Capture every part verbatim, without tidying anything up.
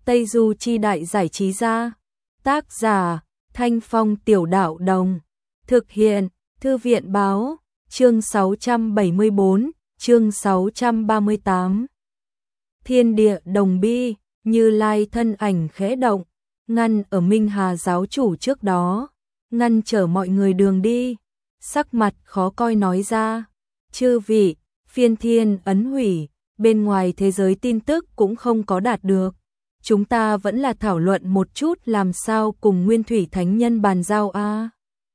Tây Du Chi Đại Giải Trí Gia. Tác giả Thanh Phong Tiểu Đạo Đồng. Thực hiện Thư viện Báo. Chương sáu trăm bảy mươi bốn, chương sáu trăm ba mươi tám. Thiên địa đồng bi, Như Lai thân ảnh khẽ động, ngăn ở Minh Hà giáo chủ trước đó, ngăn trở mọi người đường đi, sắc mặt khó coi nói ra: "Chư vị, phiên thiên ấn hủy, bên ngoài thế giới tin tức cũng không có đạt được. Chúng ta vẫn là thảo luận một chút làm sao cùng Nguyên Thủy Thánh Nhân bàn giao a."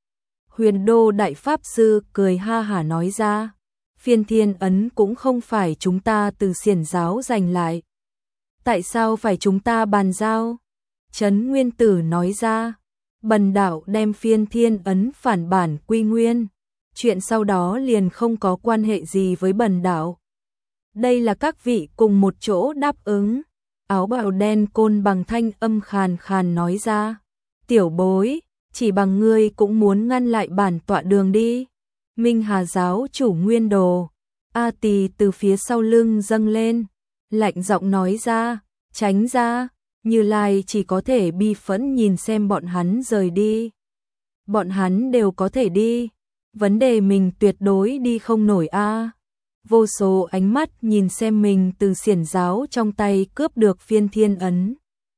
Huyền Đô Đại Pháp Sư cười ha hả nói ra: "Phiên thiên ấn cũng không phải chúng ta từ xiển giáo giành lại. Tại sao phải chúng ta bàn giao?" Trấn Nguyên Tử nói ra: "Bần đạo đem phiên thiên ấn phản bản quy nguyên. Chuyện sau đó liền không có quan hệ gì với bần đạo. Đây là các vị cùng một chỗ đáp ứng." Áo bào đen Côn Bằng thanh âm khàn khàn nói ra: "Tiểu bối, chỉ bằng ngươi cũng muốn ngăn lại bản tọa đường đi." Minh Hà giáo chủ Nguyên Đồ A Tỳ từ phía sau lưng dâng lên, lạnh giọng nói ra: "Tránh ra." Như Lai chỉ có thể bi phẫn nhìn xem bọn hắn rời đi. Bọn hắn đều có thể đi, vấn đề mình tuyệt đối đi không nổi a. Vô số ánh mắt nhìn xem mình từ xiển giáo trong tay cướp được phiên thiên ấn.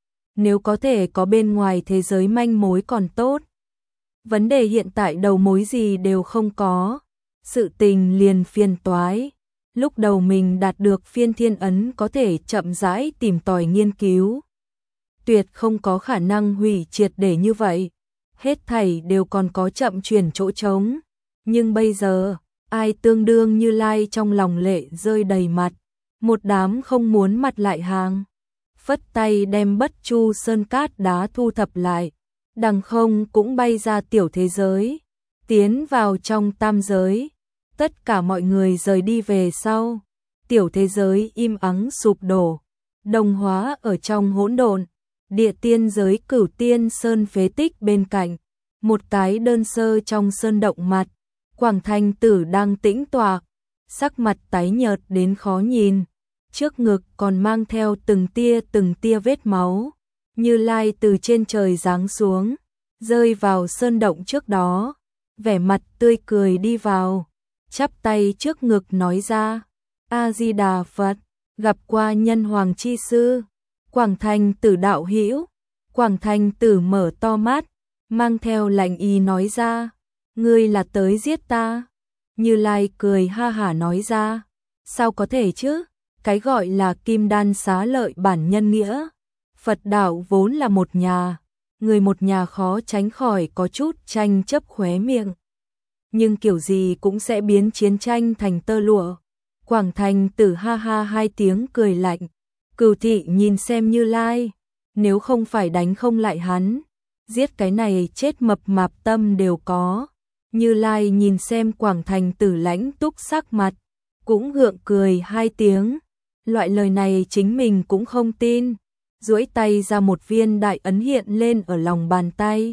Nếu có thể có bên ngoài thế giới manh mối còn tốt. Vấn đề hiện tại đầu mối gì đều không có, sự tình liền phiền toái. Lúc đầu mình đạt được phiên thiên ấn có thể chậm rãi tìm tòi nghiên cứu, tuyệt không có khả năng hủy triệt để như vậy. Hết thảy đều còn có chậm chuyển chỗ trống. Nhưng bây giờ, ai tương đương Như Lai trong lòng lệ rơi đầy mặt, một đám không muốn mặt lại hàng. Phất tay đem Bất Chu sơn cát đá thu thập lại, đằng không cũng bay ra tiểu thế giới, tiến vào trong tam giới. Tất cả mọi người rời đi về sau, tiểu thế giới im ắng sụp đổ, đồng hóa ở trong hỗn độn. Địa tiên giới Cửu Tiên Sơn phế tích bên cạnh, một cái đơn sơ trong sơn động mặt, Quảng Thành Tử đang tĩnh tọa, sắc mặt tái nhợt đến khó nhìn, trước ngực còn mang theo từng tia từng tia vết máu. Như Lai từ trên trời giáng xuống, rơi vào sơn động trước đó, vẻ mặt tươi cười đi vào, chắp tay trước ngực nói ra: "A Di Đà Phật, gặp qua nhân hoàng chi sư." Quảng Thành Tử đạo hữu. Quảng Thành Tử mở to mắt, mang theo lạnh ý nói ra: "Ngươi là tới giết ta?" Như Lai cười ha hả nói ra: "Sao có thể chứ, cái gọi là kim đan xá lợi bản nhân nghĩa. Phật đạo vốn là một nhà, người một nhà khó tránh khỏi có chút tranh chấp khóe miệng. Nhưng kiểu gì cũng sẽ biến chiến tranh thành tơ lụa." Quảng Thành Tử ha ha hai tiếng cười lạnh. Cửu thị nhìn xem Như Lai, nếu không phải đánh không lại hắn, giết cái này chết mập mạp tâm đều có. Như Lai nhìn xem Quảng Thành Tử lãnh túc sắc mặt, cũng gượng cười hai tiếng. Loại lời này chính mình cũng không tin. Duỗi tay ra một viên đại ấn hiện lên ở lòng bàn tay,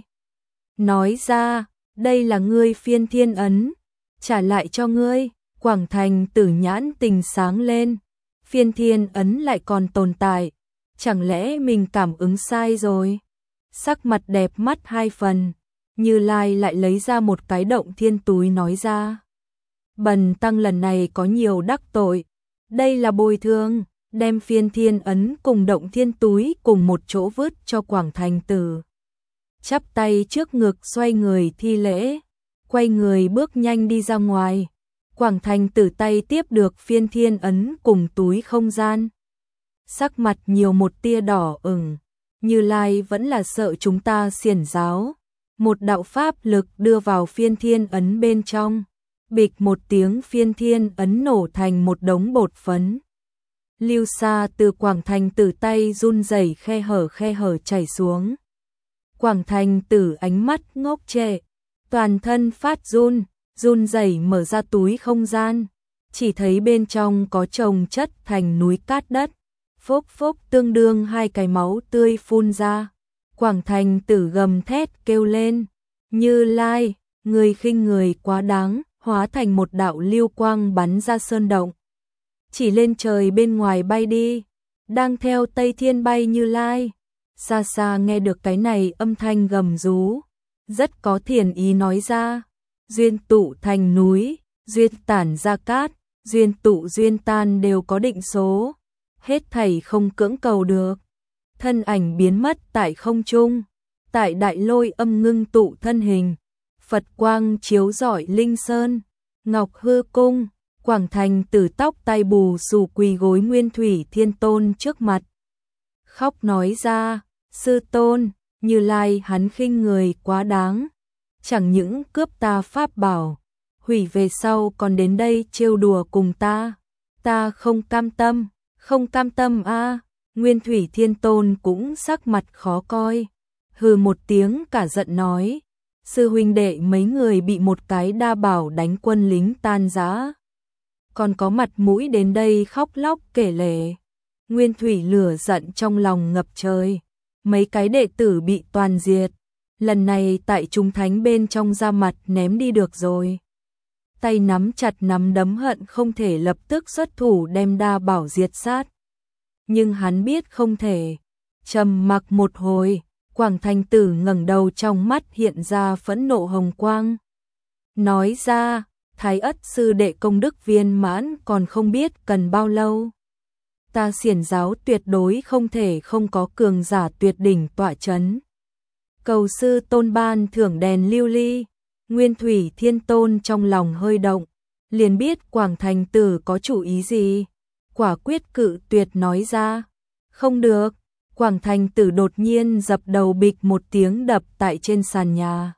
nói ra: "Đây là ngươi phiên thiên ấn, trả lại cho ngươi." Quảng Thành Tử nhãn tình sáng lên, phiên thiên ấn lại còn tồn tại, chẳng lẽ mình cảm ứng sai rồi? Sắc mặt đẹp mắt hai phần, Như Lai lại lấy ra một cái động thiên túi nói ra: "Bần tăng lần này có nhiều đắc tội, đây là bồi thường." Đem phiên thiên ấn cùng động thiên túi cùng một chỗ vứt cho Quảng Thành Tử, chắp tay trước ngực xoay người thi lễ, quay người bước nhanh đi ra ngoài. Quảng Thành Tử tay tiếp được phiên thiên ấn cùng túi không gian, sắc mặt nhiều một tia đỏ ửng. Như Lai vẫn là sợ chúng ta xiển giáo. Một đạo pháp lực đưa vào phiên thiên ấn bên trong, bịch một tiếng phiên thiên ấn nổ thành một đống bột phấn. Lưu xa từ Quảng Thành Tử tay run rẩy, khe hở khe hở chảy xuống. Quảng Thành Tử ánh mắt ngốc trệ, toàn thân phát run, run rẩy mở ra túi không gian, chỉ thấy bên trong có chồng chất thành núi cát đất. Phốc phốc tương đương hai cái máu tươi phun ra. Quảng Thành Tử gầm thét kêu lên: "Như Lai, người khinh người quá đáng!" Hóa thành một đạo lưu quang bắn ra sơn động, chỉ lên trời bên ngoài bay đi. đang theo Tây Thiên bay Như Lai. Xa xa nghe được cái này âm thanh gầm rú, rất có thiền ý nói ra, duyên tụ thành núi, duyên tản ra cát, duyên tụ duyên tan đều có định số, hết thảy không cưỡng cầu được. Thân ảnh biến mất tại không trung, tại đại lôi âm ngưng tụ thân hình, Phật quang chiếu rọi linh sơn, ngọc hư cung, Quảng Thành Tử tóc tai bù xù quỳ gối Nguyên Thủy Thiên Tôn trước mặt. Khóc nói ra, sư tôn, Như Lai hắn khinh người quá đáng, chẳng những cướp ta pháp bảo, hủy về sau còn đến đây trêu đùa cùng ta, ta không cam tâm, không cam tâm a. Nguyên Thủy Thiên Tôn cũng sắc mặt khó coi, hừ một tiếng cả giận nói, sư huynh đệ mấy người bị một cái đa bảo đánh quân lính tan rã, còn có mặt mũi đến đây khóc lóc kể lể. Nguyên Thủy lửa giận trong lòng ngập trời, mấy cái đệ tử bị toàn diệt, lần này tại chúng thánh bên trong ra mặt ném đi được rồi. Tay nắm chặt nắm đấm hận không thể lập tức xuất thủ đem đa bảo diệt sát. Nhưng hắn biết không thể, trầm mặc một hồi, Quảng Thành Tử ngẩng đầu trong mắt hiện ra phẫn nộ hồng quang. Nói ra, Thái Ất sư đệ công đức viên mãn còn không biết cần bao lâu. Ta Xiển giáo tuyệt đối không thể không có cường giả tuyệt đỉnh tọa chấn. Cầu sư tôn ban thưởng đèn lưu ly. Nguyên Thủy Thiên Tôn trong lòng hơi động, liền biết Quảng Thành Tử có chủ ý gì, quả quyết cự tuyệt nói ra. Không được. Quảng Thành Tử đột nhiên dập đầu bịch một tiếng đập tại trên sàn nhà,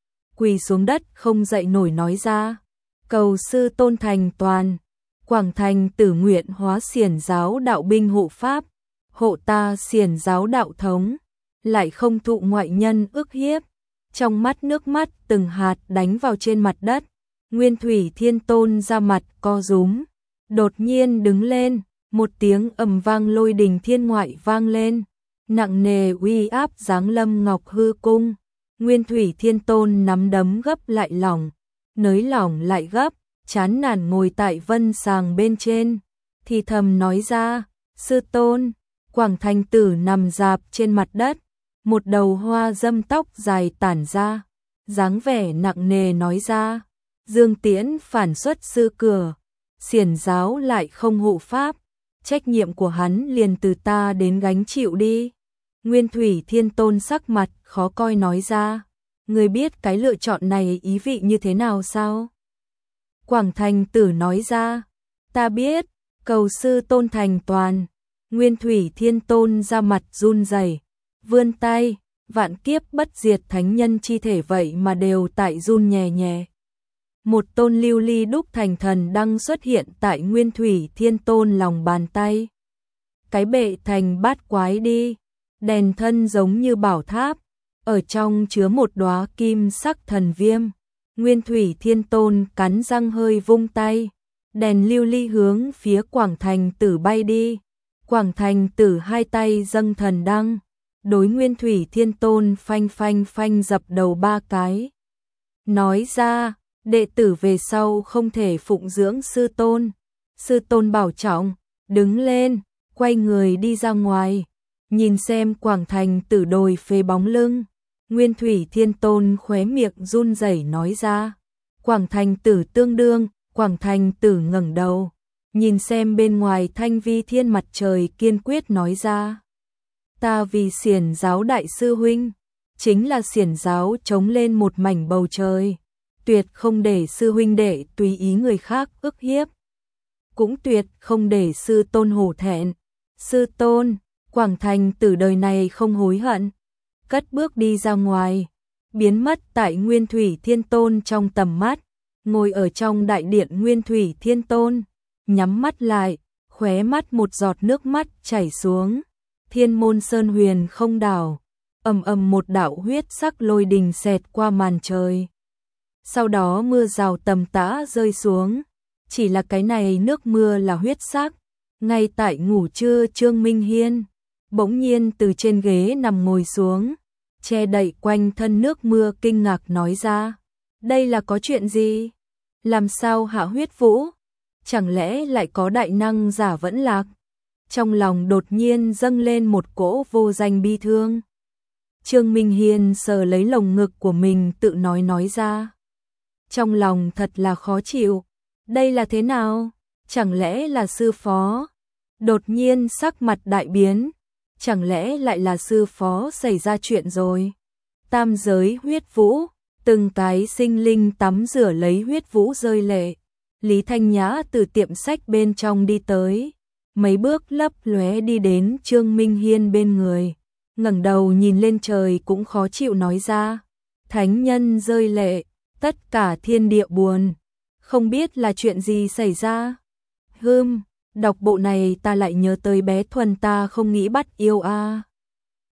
quỳ xuống đất không dậy nổi nói ra, cầu sư tôn thành toàn. Quảng Thành Tử nguyện hóa Xiển giáo đạo binh hộ pháp, hộ ta Xiển giáo đạo thống, lại không thụ ngoại nhân ức hiếp. Trong mắt nước mắt từng hạt đánh vào trên mặt đất, Nguyên Thủy Thiên Tôn ra mặt co rúm, đột nhiên đứng lên, một tiếng ầm vang lôi đình thiên ngoại vang lên, nặng nề uy áp giáng lâm ngọc hư cung. Nguyên Thủy Thiên Tôn nắm đấm gấp lại lỏng, nới lỏng lại gấp, chán nản ngồi tại vân sàng bên trên, thì thầm nói ra, sư tôn. Quảng Thành Tử nằm dạp trên mặt đất, một đầu hoa dâm tóc dài tản ra, dáng vẻ nặng nề nói ra, Dương Tiễn phản xuất sư cửa, Xiển giáo lại không hộ pháp, trách nhiệm của hắn liền từ ta đến gánh chịu đi. Nguyên Thủy Thiên Tôn sắc mặt khó coi nói ra, người biết cái lựa chọn này ý vị như thế nào sao? Quảng Thành Tử nói ra, ta biết, cầu sư tôn thành toàn. Nguyên Thủy Thiên Tôn ra mặt run rẩy, vươn tay, vạn kiếp bất diệt thánh nhân chi thể vậy mà đều tại run nhẹ nhẹ. Một tôn lưu ly đúc thành thần đăng xuất hiện tại Nguyên Thủy Thiên Tôn lòng bàn tay. Cái bệ thành bát quái đi, đèn thân giống như bảo tháp, ở trong chứa một đóa kim sắc thần viêm. Nguyên Thủy Thiên Tôn cắn răng hơi vung tay, đèn lưu ly hướng phía Quảng Thành Tử bay đi. Quảng Thành Tử hai tay dâng thần đăng, đối Nguyên Thủy Thiên Tôn phanh phanh phanh dập đầu ba cái. Nói ra, đệ tử về sau không thể phụng dưỡng sư tôn. Sư tôn bảo trọng, đứng lên, quay người đi ra ngoài, nhìn xem Quảng Thành Tử đồi phế bóng lưng. Nguyên Thủy Thiên Tôn khóe miệng run rẩy nói ra, Quảng Thành Tử tương đương. Quảng Thành Tử ngẩng đầu, nhìn xem bên ngoài thanh vi thiên mặt trời kiên quyết nói ra, ta vì Xiển giáo đại sư huynh, chính là Xiển giáo chống lên một mảnh bầu trời, tuyệt không để sư huynh đệ tùy ý người khác ức hiếp, cũng tuyệt không để sư tôn hổ thẹn. Sư tôn. Quảng Thành Tử đời này không hối hận, cất bước đi ra ngoài, biến mất tại Nguyên Thủy Thiên Tôn trong tầm mắt, ngồi ở trong đại điện Nguyên Thủy Thiên Tôn, nhắm mắt lại, khóe mắt một giọt nước mắt chảy xuống. Thiên môn sơn huyền không đảo, ầm ầm một đạo huyết sắc lôi đình xẹt qua màn trời. Sau đó mưa rào tầm tã rơi xuống, chỉ là cái này nước mưa là huyết sắc. Ngay tại ngủ trưa Trương Minh Hiên, bỗng nhiên từ trên ghế nằm ngồi xuống, che đậy quanh thân nước mưa kinh ngạc nói ra, đây là có chuyện gì? Làm sao hạ huyết vũ? Chẳng lẽ lại có đại năng giả vẫn lạc? trong lòng đột nhiên dâng lên một cỗ vô danh bi thương. Trương Minh Hiên sờ lấy lồng ngực của mình tự nói nói ra. Trong lòng thật là khó chịu, đây là thế nào? Chẳng lẽ là sư phó? Đột nhiên sắc mặt đại biến, chẳng lẽ lại là sư phó xảy ra chuyện rồi? Tam giới huyết vũ, từng cái sinh linh tắm rửa lấy huyết vũ rơi lệ. Lý Thanh Nhã từ tiệm sách bên trong đi tới, mấy bước lấp lóe đi đến Trương Minh Hiên bên người, ngẩng đầu nhìn lên trời cũng khó chịu nói ra, thánh nhân rơi lệ, tất cả thiên địa buồn, không biết là chuyện gì xảy ra. Hừm, đọc bộ này ta lại nhớ tới bé Thuần ta không nghĩ bắt yêu a. À.